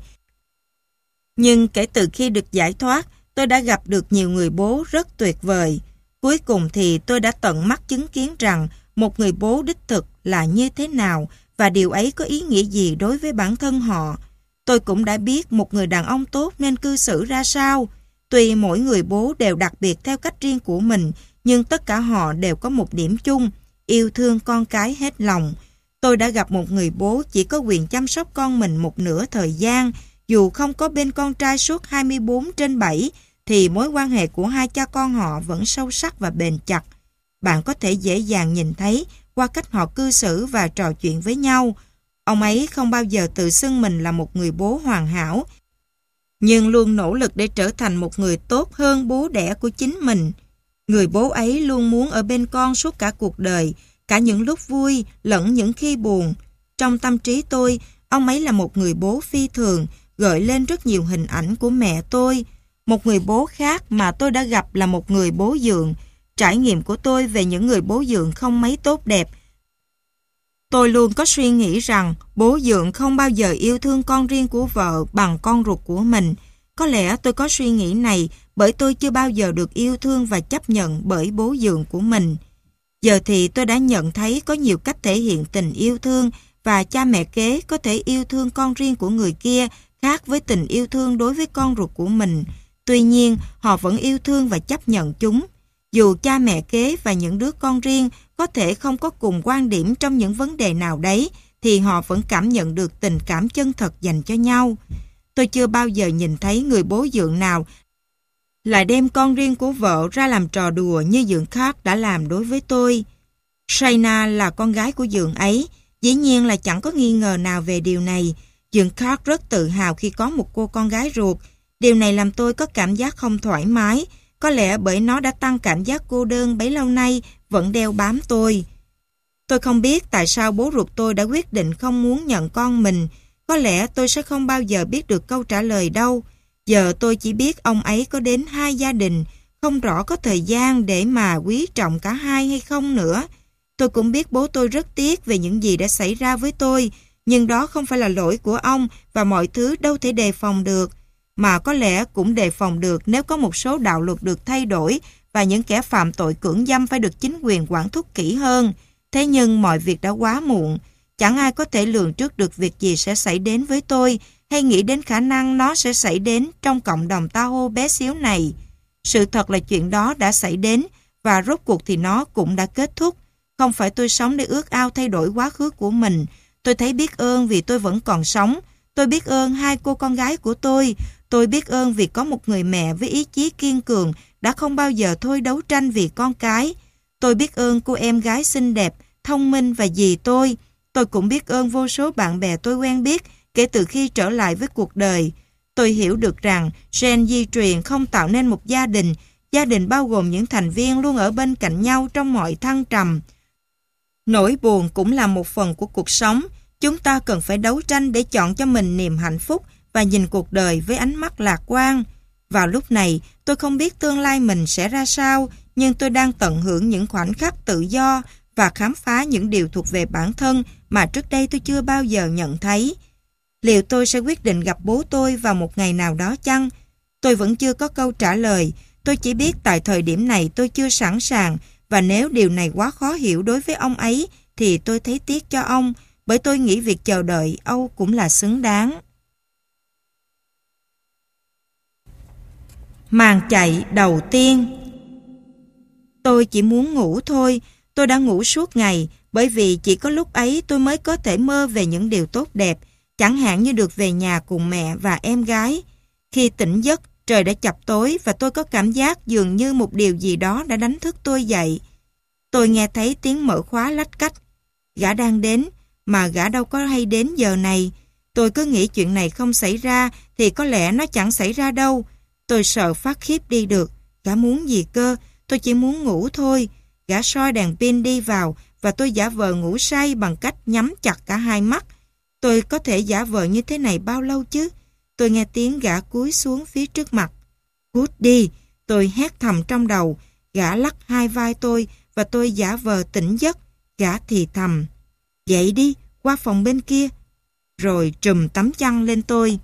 Nhưng kể từ khi được giải thoát, tôi đã gặp được nhiều người bố rất tuyệt vời. Cuối cùng thì tôi đã tận mắt chứng kiến rằng một người bố đích thực là như thế nào và điều ấy có ý nghĩa gì đối với bản thân họ. Tôi cũng đã biết một người đàn ông tốt nên cư xử ra sao. Tuy mỗi người bố đều đặc biệt theo cách riêng của mình, nhưng tất cả họ đều có một điểm chung, yêu thương con cái hết lòng. Tôi đã gặp một người bố chỉ có quyền chăm sóc con mình một nửa thời gian. Dù không có bên con trai suốt hai mươi bốn trên bảy, thì mối quan hệ của hai cha con họ vẫn sâu sắc và bền chặt. Bạn có thể dễ dàng nhìn thấy qua cách họ cư xử và trò chuyện với nhau. Ông ấy không bao giờ tự xưng mình là một người bố hoàn hảo, nhưng luôn nỗ lực để trở thành một người tốt hơn bố đẻ của chính mình. Người bố ấy luôn muốn ở bên con suốt cả cuộc đời, cả những lúc vui lẫn những khi buồn. Trong tâm trí tôi, ông ấy là một người bố phi thường, gợi lên rất nhiều hình ảnh của mẹ tôi. Một người bố khác mà tôi đã gặp là một người bố dượng. Trải nghiệm của tôi về những người bố dượng không mấy tốt đẹp. Tôi luôn có suy nghĩ rằng bố dượng không bao giờ yêu thương con riêng của vợ bằng con ruột của mình. Có lẽ tôi có suy nghĩ này bởi tôi chưa bao giờ được yêu thương và chấp nhận bởi bố dượng của mình. Giờ thì tôi đã nhận thấy có nhiều cách thể hiện tình yêu thương và cha mẹ kế có thể yêu thương con riêng của người kia khác với tình yêu thương đối với con ruột của mình. Tuy nhiên, họ vẫn yêu thương và chấp nhận chúng. Dù cha mẹ kế và những đứa con riêng có thể không có cùng quan điểm trong những vấn đề nào đấy, thì họ vẫn cảm nhận được tình cảm chân thật dành cho nhau. Tôi chưa bao giờ nhìn thấy người bố dượng nào lại đem con riêng của vợ ra làm trò đùa như dượng khác đã làm đối với tôi. Shayna là con gái của dượng ấy, dĩ nhiên là chẳng có nghi ngờ nào về điều này. Dượng khác rất tự hào khi có một cô con gái ruột. Điều này làm tôi có cảm giác không thoải mái, có lẽ bởi nó đã tăng cảm giác cô đơn bấy lâu nay vẫn đeo bám tôi. Tôi không biết tại sao bố ruột tôi đã quyết định không muốn nhận con mình. Có lẽ tôi sẽ không bao giờ biết được câu trả lời đâu. Giờ tôi chỉ biết ông ấy có đến hai gia đình, không rõ có thời gian để mà quý trọng cả hai hay không nữa. Tôi cũng biết bố tôi rất tiếc về những gì đã xảy ra với tôi, nhưng đó không phải là lỗi của ông và mọi thứ đâu thể đề phòng được. Mà có lẽ cũng đề phòng được nếu có một số đạo luật được thay đổi và những kẻ phạm tội cưỡng dâm phải được chính quyền quản thúc kỹ hơn. Thế nhưng mọi việc đã quá muộn. Chẳng ai có thể lường trước được việc gì sẽ xảy đến với tôi hay nghĩ đến khả năng nó sẽ xảy đến trong cộng đồng Tahoe bé xíu này. Sự thật là chuyện đó đã xảy đến và rốt cuộc thì nó cũng đã kết thúc. Không phải tôi sống để ước ao thay đổi quá khứ của mình. Tôi thấy biết ơn vì tôi vẫn còn sống. Tôi biết ơn hai cô con gái của tôi. Tôi biết ơn vì có một người mẹ với ý chí kiên cường đã không bao giờ thôi đấu tranh vì con cái. Tôi biết ơn cô em gái xinh đẹp, thông minh và dì tôi. Tôi cũng biết ơn vô số bạn bè tôi quen biết kể từ khi trở lại với cuộc đời. Tôi hiểu được rằng gen di truyền không tạo nên một gia đình. Gia đình bao gồm những thành viên luôn ở bên cạnh nhau trong mọi thăng trầm. Nỗi buồn cũng là một phần của cuộc sống. Chúng ta cần phải đấu tranh để chọn cho mình niềm hạnh phúc và nhìn cuộc đời với ánh mắt lạc quan. Vào lúc này, tôi không biết tương lai mình sẽ ra sao, nhưng tôi đang tận hưởng những khoảnh khắc tự do và khám phá những điều thuộc về bản thân mà trước đây tôi chưa bao giờ nhận thấy. Liệu tôi sẽ quyết định gặp bố tôi vào một ngày nào đó chăng? Tôi vẫn chưa có câu trả lời. Tôi chỉ biết tại thời điểm này tôi chưa sẵn sàng, và nếu điều này quá khó hiểu đối với ông ấy thì tôi thấy tiếc cho ông, bởi tôi nghĩ việc chờ đợi Âu cũng là xứng đáng. Màn chạy đầu tiên. Tôi chỉ muốn ngủ thôi. Tôi đã ngủ suốt ngày, bởi vì chỉ có lúc ấy tôi mới có thể mơ về những điều tốt đẹp, chẳng hạn như được về nhà cùng mẹ và em gái. Khi tỉnh giấc, trời đã chập tối và tôi có cảm giác dường như một điều gì đó đã đánh thức tôi dậy. Tôi nghe thấy tiếng mở khóa lách cách. Gã đang đến, mà gã đâu có hay đến giờ này. Tôi cứ nghĩ chuyện này không xảy ra thì có lẽ nó chẳng xảy ra đâu. Tôi sợ phát khiếp đi được. Gã muốn gì cơ? Tôi chỉ muốn ngủ thôi. Gã soi đèn pin đi vào và tôi giả vờ ngủ say bằng cách nhắm chặt cả hai mắt. Tôi có thể giả vờ như thế này bao lâu chứ? Tôi nghe tiếng gã cúi xuống phía trước mặt. Cút đi! Tôi hét thầm trong đầu. Gã lắc hai vai tôi và tôi giả vờ tỉnh giấc. Gã thì thầm. Dậy đi, qua phòng bên kia. Rồi trùm tấm chăn lên tôi.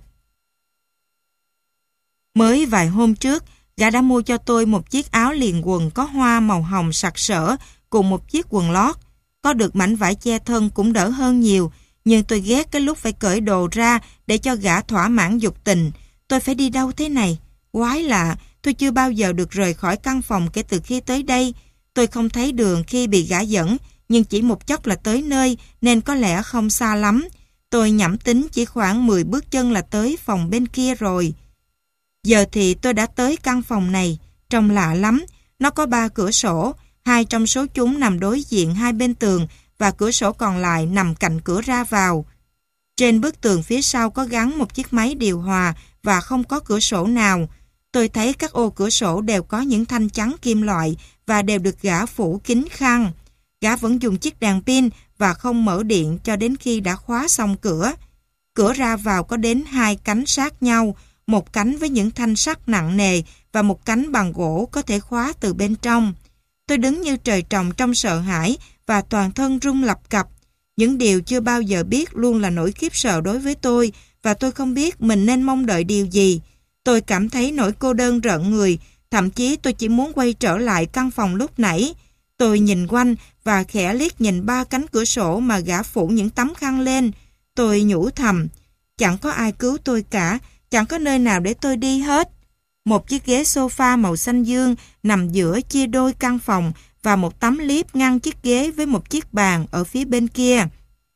Mới vài hôm trước, gã đã mua cho tôi một chiếc áo liền quần có hoa màu hồng sặc sỡ cùng một chiếc quần lót. Có được mảnh vải che thân cũng đỡ hơn nhiều, nhưng tôi ghét cái lúc phải cởi đồ ra để cho gã thỏa mãn dục tình. Tôi phải đi đâu thế này? Quái lạ, tôi chưa bao giờ được rời khỏi căn phòng kể từ khi tới đây. Tôi không thấy đường khi bị gã dẫn, nhưng chỉ một chốc là tới nơi nên có lẽ không xa lắm. Tôi nhẩm tính chỉ khoảng mười bước chân là tới phòng bên kia rồi. Giờ thì tôi đã tới căn phòng này, trông lạ lắm. Nó có ba cửa sổ, hai trong số chúng nằm đối diện hai bên tường và cửa sổ còn lại nằm cạnh cửa ra vào. Trên bức tường phía sau có gắn một chiếc máy điều hòa và không có cửa sổ nào. Tôi thấy các ô cửa sổ đều có những thanh chắn kim loại và đều được gã phủ kín khăn. Gã vẫn dùng chiếc đèn pin và không mở điện cho đến khi đã khóa xong cửa. Cửa ra vào có đến hai cánh sát nhau, một cánh với những thanh sắt nặng nề và một cánh bằng gỗ có thể khóa từ bên trong. Tôi đứng như trời trồng trong sợ hãi và toàn thân rung lập cập. Những điều chưa bao giờ biết luôn là nỗi khiếp sợ đối với tôi và tôi không biết mình nên mong đợi điều gì. Tôi cảm thấy nỗi cô đơn rợn người, thậm chí tôi chỉ muốn quay trở lại căn phòng lúc nãy. Tôi nhìn quanh và khẽ liếc nhìn ba cánh cửa sổ mà gã phủ những tấm khăn lên. Tôi nhủ thầm, chẳng có ai cứu tôi cả, chẳng có nơi nào để tôi đi hết. Một chiếc ghế sofa màu xanh dương nằm giữa chia đôi căn phòng và một tấm liếp ngăn chiếc ghế với một chiếc bàn ở phía bên kia.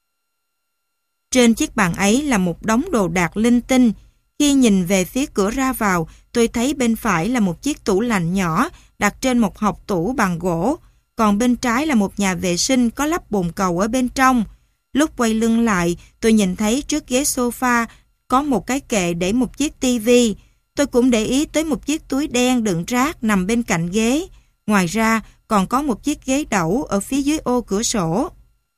Trên chiếc bàn ấy là một đống đồ đạc linh tinh. Khi nhìn về phía cửa ra vào, tôi thấy bên phải là một chiếc tủ lạnh nhỏ đặt trên một hộc tủ bằng gỗ, còn bên trái là một nhà vệ sinh có lắp bồn cầu ở bên trong. Lúc quay lưng lại, tôi nhìn thấy trước ghế sofa có một cái kệ để một chiếc tivi. Tôi cũng để ý tới một chiếc túi đen đựng rác nằm bên cạnh ghế. Ngoài ra, còn có một chiếc ghế đẩu ở phía dưới ô cửa sổ.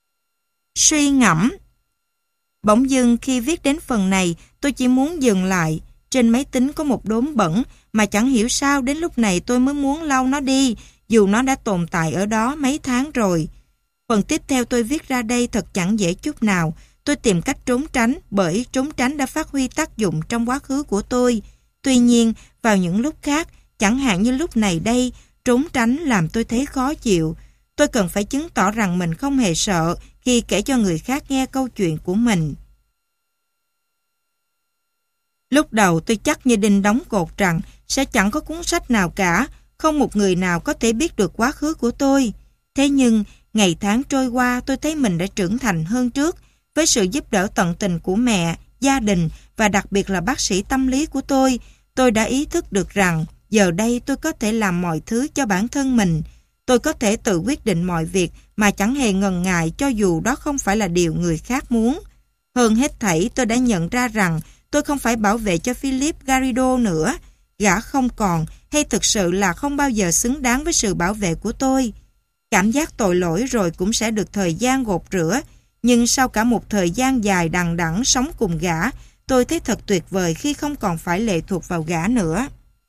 Suy ngẫm. Bỗng dưng khi viết đến phần này, tôi chỉ muốn dừng lại. Trên máy tính có một đốm bẩn mà chẳng hiểu sao đến lúc này tôi mới muốn lau nó đi, dù nó đã tồn tại ở đó mấy tháng rồi. Phần tiếp theo tôi viết ra đây thật chẳng dễ chút nào. Tôi tìm cách trốn tránh bởi trốn tránh đã phát huy tác dụng trong quá khứ của tôi. Tuy nhiên, vào những lúc khác, chẳng hạn như lúc này đây, trốn tránh làm tôi thấy khó chịu. Tôi cần phải chứng tỏ rằng mình không hề sợ khi kể cho người khác nghe câu chuyện của mình. Lúc đầu tôi chắc như đinh đóng cột rằng sẽ chẳng có cuốn sách nào cả, không một người nào có thể biết được quá khứ của tôi. Thế nhưng, ngày tháng trôi qua tôi thấy mình đã trưởng thành hơn trước, với sự giúp đỡ tận tình của mẹ, gia đình và đặc biệt là bác sĩ tâm lý của tôi, tôi đã ý thức được rằng giờ đây tôi có thể làm mọi thứ cho bản thân mình. Tôi có thể tự quyết định mọi việc mà chẳng hề ngần ngại cho dù đó không phải là điều người khác muốn. Hơn hết thảy, tôi đã nhận ra rằng tôi không phải bảo vệ cho Philip Garrido nữa. Gã không còn hay thực sự là không bao giờ xứng đáng với sự bảo vệ của tôi. Cảm giác tội lỗi rồi cũng sẽ được thời gian gột rửa. Nhưng sau cả một thời gian dài đằng đẵng sống cùng gã, tôi thấy thật tuyệt vời khi không còn phải lệ thuộc vào gã nữa.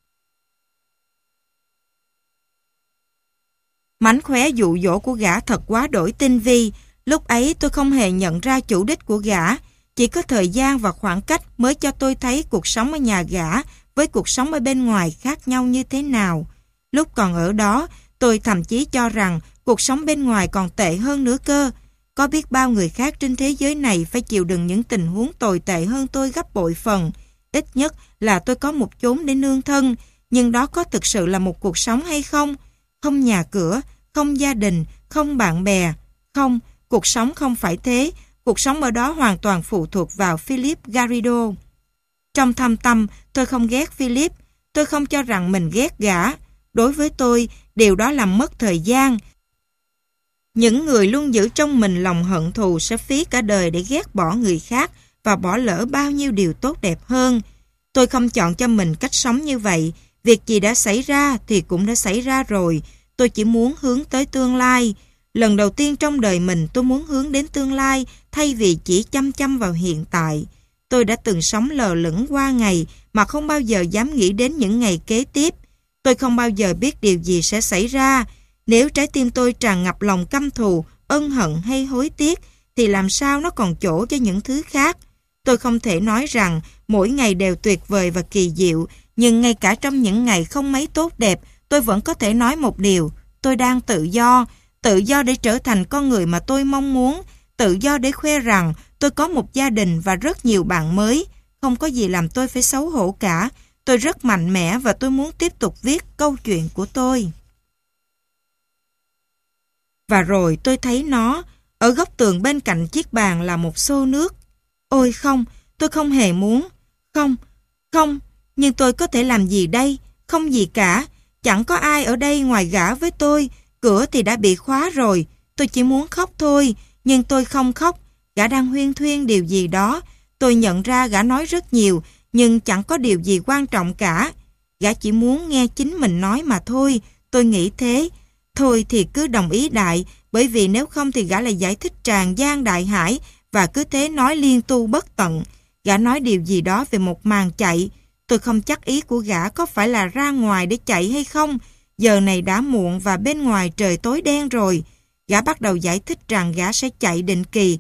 Mánh khóe dụ dỗ của gã thật quá đổi tinh vi. Lúc ấy tôi không hề nhận ra chủ đích của gã. Chỉ có thời gian và khoảng cách mới cho tôi thấy cuộc sống ở nhà gã với cuộc sống ở bên ngoài khác nhau như thế nào. Lúc còn ở đó, tôi thậm chí cho rằng cuộc sống bên ngoài còn tệ hơn nữa cơ. Có biết bao người khác trên thế giới này phải chịu đựng những tình huống tồi tệ hơn tôi gấp bội phần. Ít nhất là tôi có một chốn để nương thân, nhưng đó có thực sự là một cuộc sống hay không? Không nhà cửa, không gia đình, không bạn bè. Không, cuộc sống không phải thế. Cuộc sống ở đó hoàn toàn phụ thuộc vào Philip Garrido. Trong thâm tâm, tôi không ghét Philip. Tôi không cho rằng mình ghét gã. Đối với tôi, điều đó làm mất thời gian. Những người luôn giữ trong mình lòng hận thù sẽ phí cả đời để ghét bỏ người khác và bỏ lỡ bao nhiêu điều tốt đẹp hơn. Tôi không chọn cho mình cách sống như vậy. Việc gì đã xảy ra thì cũng đã xảy ra rồi. Tôi chỉ muốn hướng tới tương lai. Lần đầu tiên trong đời mình tôi muốn hướng đến tương lai thay vì chỉ chăm chăm vào hiện tại. Tôi đã từng sống lờ lững qua ngày mà không bao giờ dám nghĩ đến những ngày kế tiếp. Tôi không bao giờ biết điều gì sẽ xảy ra. Nếu trái tim tôi tràn ngập lòng căm thù, ân hận hay hối tiếc, thì làm sao nó còn chỗ cho những thứ khác? Tôi không thể nói rằng mỗi ngày đều tuyệt vời và kỳ diệu, nhưng ngay cả trong những ngày không mấy tốt đẹp, tôi vẫn có thể nói một điều: tôi đang tự do. Tự do để trở thành con người mà tôi mong muốn. Tự do để khoe rằng tôi có một gia đình và rất nhiều bạn mới. Không có gì làm tôi phải xấu hổ cả. Tôi rất mạnh mẽ và tôi muốn tiếp tục viết câu chuyện của tôi. Và rồi tôi thấy nó. Ở góc tường bên cạnh chiếc bàn là một xô nước. Ôi không, tôi không hề muốn. Không, không, nhưng tôi có thể làm gì đây? Không gì cả. Chẳng có ai ở đây ngoài gã với tôi. Cửa thì đã bị khóa rồi. Tôi chỉ muốn khóc thôi. Nhưng tôi không khóc. Gã đang huyên thuyên điều gì đó. Tôi nhận ra gã nói rất nhiều, nhưng chẳng có điều gì quan trọng cả. Gã chỉ muốn nghe chính mình nói mà thôi. Tôi nghĩ thế. Thôi thì cứ đồng ý đại, bởi vì nếu không thì gã lại giải thích tràn gian đại hải và cứ thế nói liên tu bất tận. Gã nói điều gì đó về một màn chạy. Tôi không chắc ý của gã có phải là ra ngoài để chạy hay không. Giờ này đã muộn và bên ngoài trời tối đen rồi. Gã bắt đầu giải thích rằng gã sẽ chạy định kỳ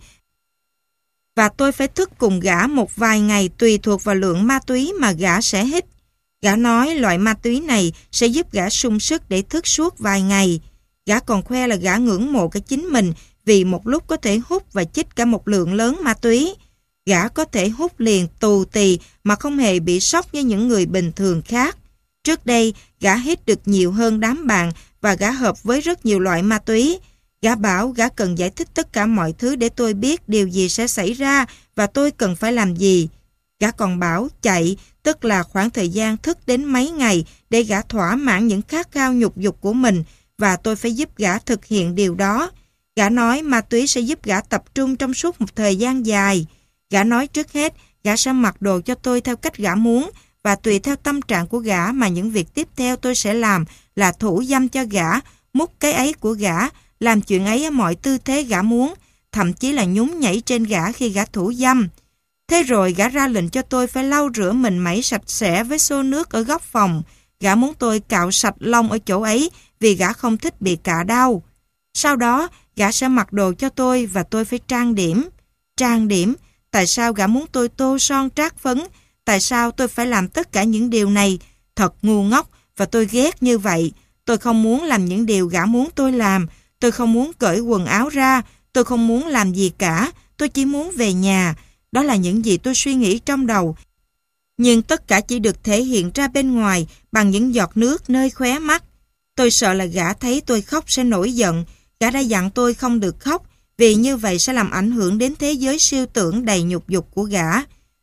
và tôi phải thức cùng gã một vài ngày tùy thuộc vào lượng ma túy mà gã sẽ hít. Gã nói loại ma túy này sẽ giúp gã sung sức để thức suốt vài ngày. Gã còn khoe là gã ngưỡng mộ cả chính mình vì một lúc có thể hút và chích cả một lượng lớn ma túy. Gã có thể hút liền tù tì mà không hề bị sốc như những người bình thường khác. Trước đây, gã hít được nhiều hơn đám bạn và gã hợp với rất nhiều loại ma túy. Gã bảo gã cần giải thích tất cả mọi thứ để tôi biết điều gì sẽ xảy ra và tôi cần phải làm gì. Gã còn bảo chạy, tức là khoảng thời gian thức đến mấy ngày để gã thỏa mãn những khát khao nhục dục của mình và tôi phải giúp gã thực hiện điều đó. Gã nói ma túy sẽ giúp gã tập trung trong suốt một thời gian dài. Gã nói trước hết gã sẽ mặc đồ cho tôi theo cách gã muốn và tùy theo tâm trạng của gã mà những việc tiếp theo tôi sẽ làm là thủ dâm cho gã, múc cái ấy của gã, làm chuyện ấy ở mọi tư thế gã muốn, thậm chí là nhún nhảy trên gã khi gã thủ dâm. Thế rồi gã ra lệnh cho tôi phải lau rửa mình mẩy sạch sẽ với xô nước ở góc phòng. Gã muốn tôi cạo sạch lông ở chỗ ấy vì gã không thích bị cạ đau. Sau đó, gã sẽ mặc đồ cho tôi và tôi phải trang điểm. Trang điểm? Tại sao gã muốn tôi tô son trát phấn? Tại sao tôi phải làm tất cả những điều này? Thật ngu ngốc và tôi ghét như vậy. Tôi không muốn làm những điều gã muốn tôi làm. Tôi không muốn cởi quần áo ra. Tôi không muốn làm gì cả. Tôi chỉ muốn về nhà. Đó là những gì tôi suy nghĩ trong đầu. Nhưng tất cả chỉ được thể hiện ra bên ngoài bằng những giọt nước nơi khóe mắt. Tôi sợ là gã thấy tôi khóc sẽ nổi giận. Gã đã dặn tôi không được khóc vì như vậy sẽ làm ảnh hưởng đến thế giới siêu tưởng đầy nhục dục của gã.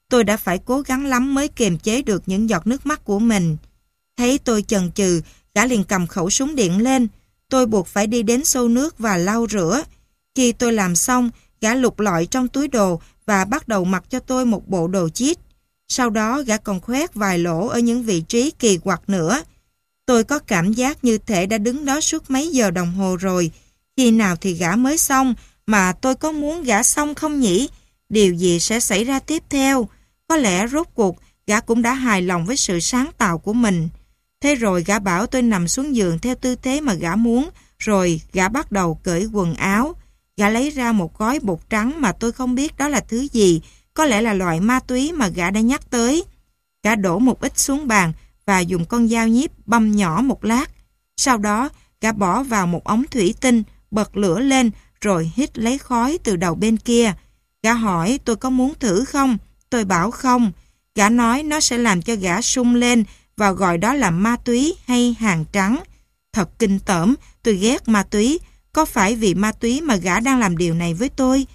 Tôi đã phải cố gắng lắm mới kiềm chế được những giọt nước mắt của mình. Thấy tôi chần chừ, gã liền cầm khẩu súng điện lên. Tôi buộc phải đi đến xô nước và lau rửa. Khi tôi làm xong, gã lục lọi trong túi đồ và bắt đầu mặc cho tôi một bộ đồ chít. Sau đó gã còn khoét vài lỗ ở những vị trí kỳ quặc nữa. Tôi có cảm giác như thể đã đứng đó suốt mấy giờ đồng hồ rồi. Khi nào thì gã mới xong, mà tôi có muốn gã xong không nhỉ? Điều gì sẽ xảy ra tiếp theo? Có lẽ rốt cuộc gã cũng đã hài lòng với sự sáng tạo của mình. Thế rồi gã bảo tôi nằm xuống giường theo tư thế mà gã muốn, rồi gã bắt đầu cởi quần áo. Gã lấy ra một gói bột trắng mà tôi không biết đó là thứ gì, có lẽ là loại ma túy mà gã đã nhắc tới. Gã đổ một ít xuống bàn và dùng con dao nhíp băm nhỏ một lát. Sau đó, gã bỏ vào một ống thủy tinh, bật lửa lên rồi hít lấy khói từ đầu bên kia. Gã hỏi tôi có muốn thử không? Tôi bảo không. Gã nói nó sẽ làm cho gã sung lên và gọi đó là ma túy hay hàng trắng. Thật kinh tởm, tôi ghét ma túy. Có phải vì ma túy mà gã đang làm điều này với tôi?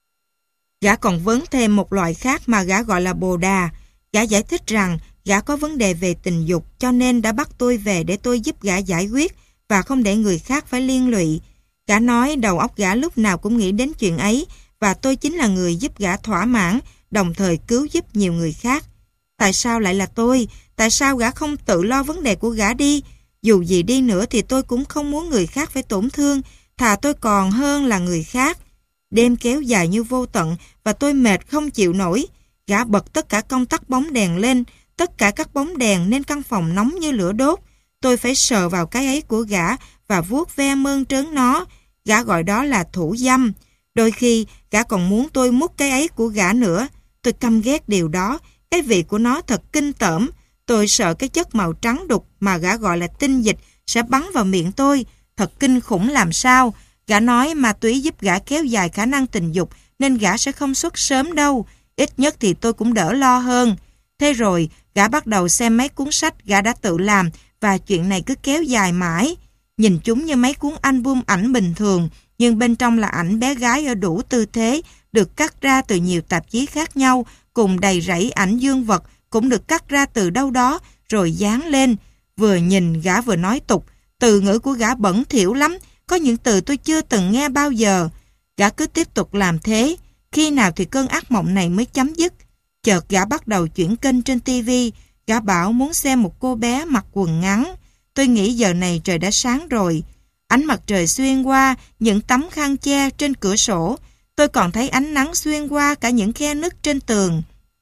Gã còn vấn thêm một loại khác mà gã gọi là bồ đà. Gã giải thích rằng gã có vấn đề về tình dục cho nên đã bắt tôi về để tôi giúp gã giải quyết và không để người khác phải liên lụy. Gã nói đầu óc gã lúc nào cũng nghĩ đến chuyện ấy và tôi chính là người giúp gã thỏa mãn, đồng thời cứu giúp nhiều người khác. Tại sao lại là tôi? Tại sao gã không tự lo vấn đề của gã đi? Dù gì đi nữa thì tôi cũng không muốn người khác phải tổn thương, thà tôi còn hơn là người khác. Đêm kéo dài như vô tận và tôi mệt không chịu nổi. Gã bật tất cả công tắc bóng đèn lên, tất cả các bóng đèn nên căn phòng nóng như lửa đốt. Tôi phải sờ vào cái ấy của gã và vuốt ve mơn trớn nó. Gã gọi đó là thủ dâm. Đôi khi gã còn muốn tôi mút cái ấy của gã nữa. Tôi căm ghét điều đó. Cái vị của nó thật kinh tởm. Tôi sợ cái chất màu trắng đục mà gã gọi là tinh dịch sẽ bắn vào miệng tôi. Thật kinh khủng làm sao. Gã nói ma túy giúp gã kéo dài khả năng tình dục nên gã sẽ không xuất sớm đâu. Ít nhất thì tôi cũng đỡ lo hơn. Thế rồi gã bắt đầu xem mấy cuốn sách gã đã tự làm và chuyện này cứ kéo dài mãi. Nhìn chúng như mấy cuốn album ảnh bình thường, nhưng bên trong là ảnh bé gái ở đủ tư thế, được cắt ra từ nhiều tạp chí khác nhau, cùng đầy rẫy ảnh dương vật cũng được cắt ra từ đâu đó rồi dán lên. Vừa nhìn gã vừa nói tục, từ ngữ của gã bẩn thỉu lắm, có những từ tôi chưa từng nghe bao giờ. Gã cứ tiếp tục làm thế, khi nào thì cơn ác mộng này mới chấm dứt? Chợt gã bắt đầu chuyển kênh trên tivi, gã bảo muốn xem một cô bé mặc quần ngắn. Tôi nghĩ giờ này trời đã sáng rồi. Ánh mặt trời xuyên qua những tấm khăn che trên cửa sổ. Tôi còn thấy ánh nắng xuyên qua cả những khe nứt trên tường.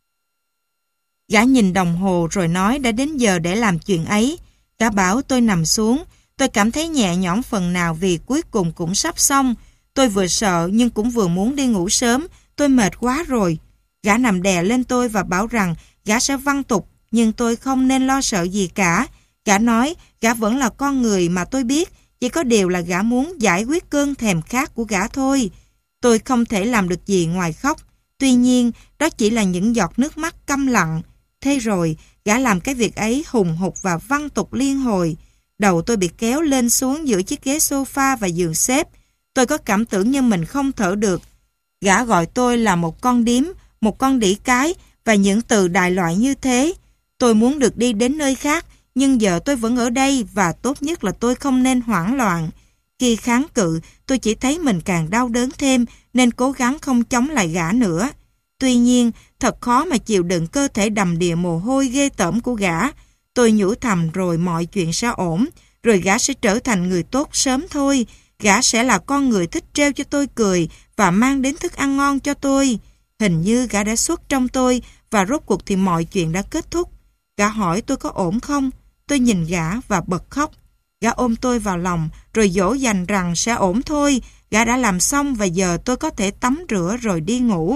Gã nhìn đồng hồ rồi nói đã đến giờ để làm chuyện ấy. Gã bảo tôi nằm xuống. Tôi cảm thấy nhẹ nhõm phần nào vì cuối cùng cũng sắp xong. Tôi vừa sợ nhưng cũng vừa muốn đi ngủ sớm. Tôi mệt quá rồi. Gã nằm đè lên tôi và bảo rằng gã sẽ văng tục, nhưng tôi không nên lo sợ gì cả. Gã nói gã vẫn là con người mà tôi biết, chỉ có điều là gã muốn giải quyết cơn thèm khát của gã thôi. Tôi không thể làm được gì ngoài khóc. Tuy nhiên, đó chỉ là những giọt nước mắt câm lặng. Thế rồi, gã làm cái việc ấy hùng hục và văng tục liên hồi. Đầu tôi bị kéo lên xuống giữa chiếc ghế sofa và giường xếp. Tôi có cảm tưởng như mình không thở được. Gã gọi tôi là một con điếm, một con đĩ cái và những từ đại loại như thế. Tôi muốn được đi đến nơi khác, nhưng giờ tôi vẫn ở đây và tốt nhất là tôi không nên hoảng loạn. Khi kháng cự, tôi chỉ thấy mình càng đau đớn thêm nên cố gắng không chống lại gã nữa. Tuy nhiên, thật khó mà chịu đựng cơ thể đầm đìa mồ hôi ghê tởm của gã. Tôi nhủ thầm rồi mọi chuyện sẽ ổn, rồi gã sẽ trở thành người tốt sớm thôi. Gã sẽ là con người thích trêu cho tôi cười và mang đến thức ăn ngon cho tôi. Hình như gã đã xuất trong tôi và rốt cuộc thì mọi chuyện đã kết thúc. Gã hỏi tôi có ổn không? Tôi nhìn gã và bật khóc. Gã ôm tôi vào lòng rồi dỗ dành rằng sẽ ổn thôi. Gã đã làm xong và giờ tôi có thể tắm rửa rồi đi ngủ.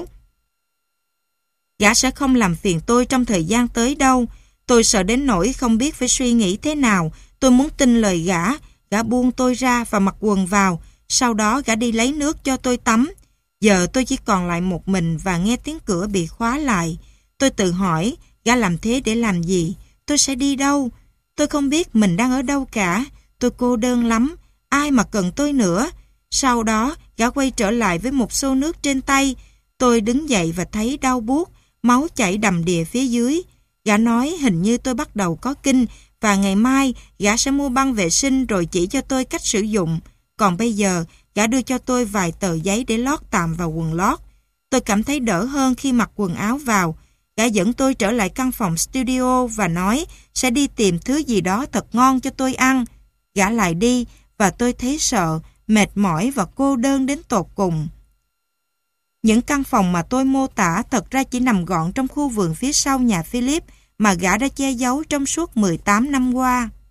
Gã sẽ không làm phiền tôi trong thời gian tới đâu. Tôi sợ đến nỗi không biết phải suy nghĩ thế nào. Tôi muốn tin lời gã. Gã buông tôi ra và mặc quần vào. Sau đó gã đi lấy nước cho tôi tắm. Giờ tôi chỉ còn lại một mình và nghe tiếng cửa bị khóa lại. Tôi tự hỏi, gã làm thế để làm gì? Tôi sẽ đi đâu? Tôi không biết mình đang ở đâu cả. Tôi cô đơn lắm. Ai mà cần tôi nữa? Sau đó, gã quay trở lại với một xô nước trên tay. Tôi đứng dậy và thấy đau buốt. máu chảy đầm đìa phía dưới. Gã nói hình như tôi bắt đầu có kinh và ngày mai gã sẽ mua băng vệ sinh rồi chỉ cho tôi cách sử dụng. Còn bây giờ, gã đưa cho tôi vài tờ giấy để lót tạm vào quần lót. Tôi cảm thấy đỡ hơn khi mặc quần áo vào. Gã dẫn tôi trở lại căn phòng studio và nói sẽ đi tìm thứ gì đó thật ngon cho tôi ăn. Gã lại đi và tôi thấy sợ, mệt mỏi và cô đơn đến tột cùng. Những căn phòng mà tôi mô tả thật ra chỉ nằm gọn trong khu vườn phía sau nhà Philip mà gã đã che giấu trong suốt mười tám năm qua.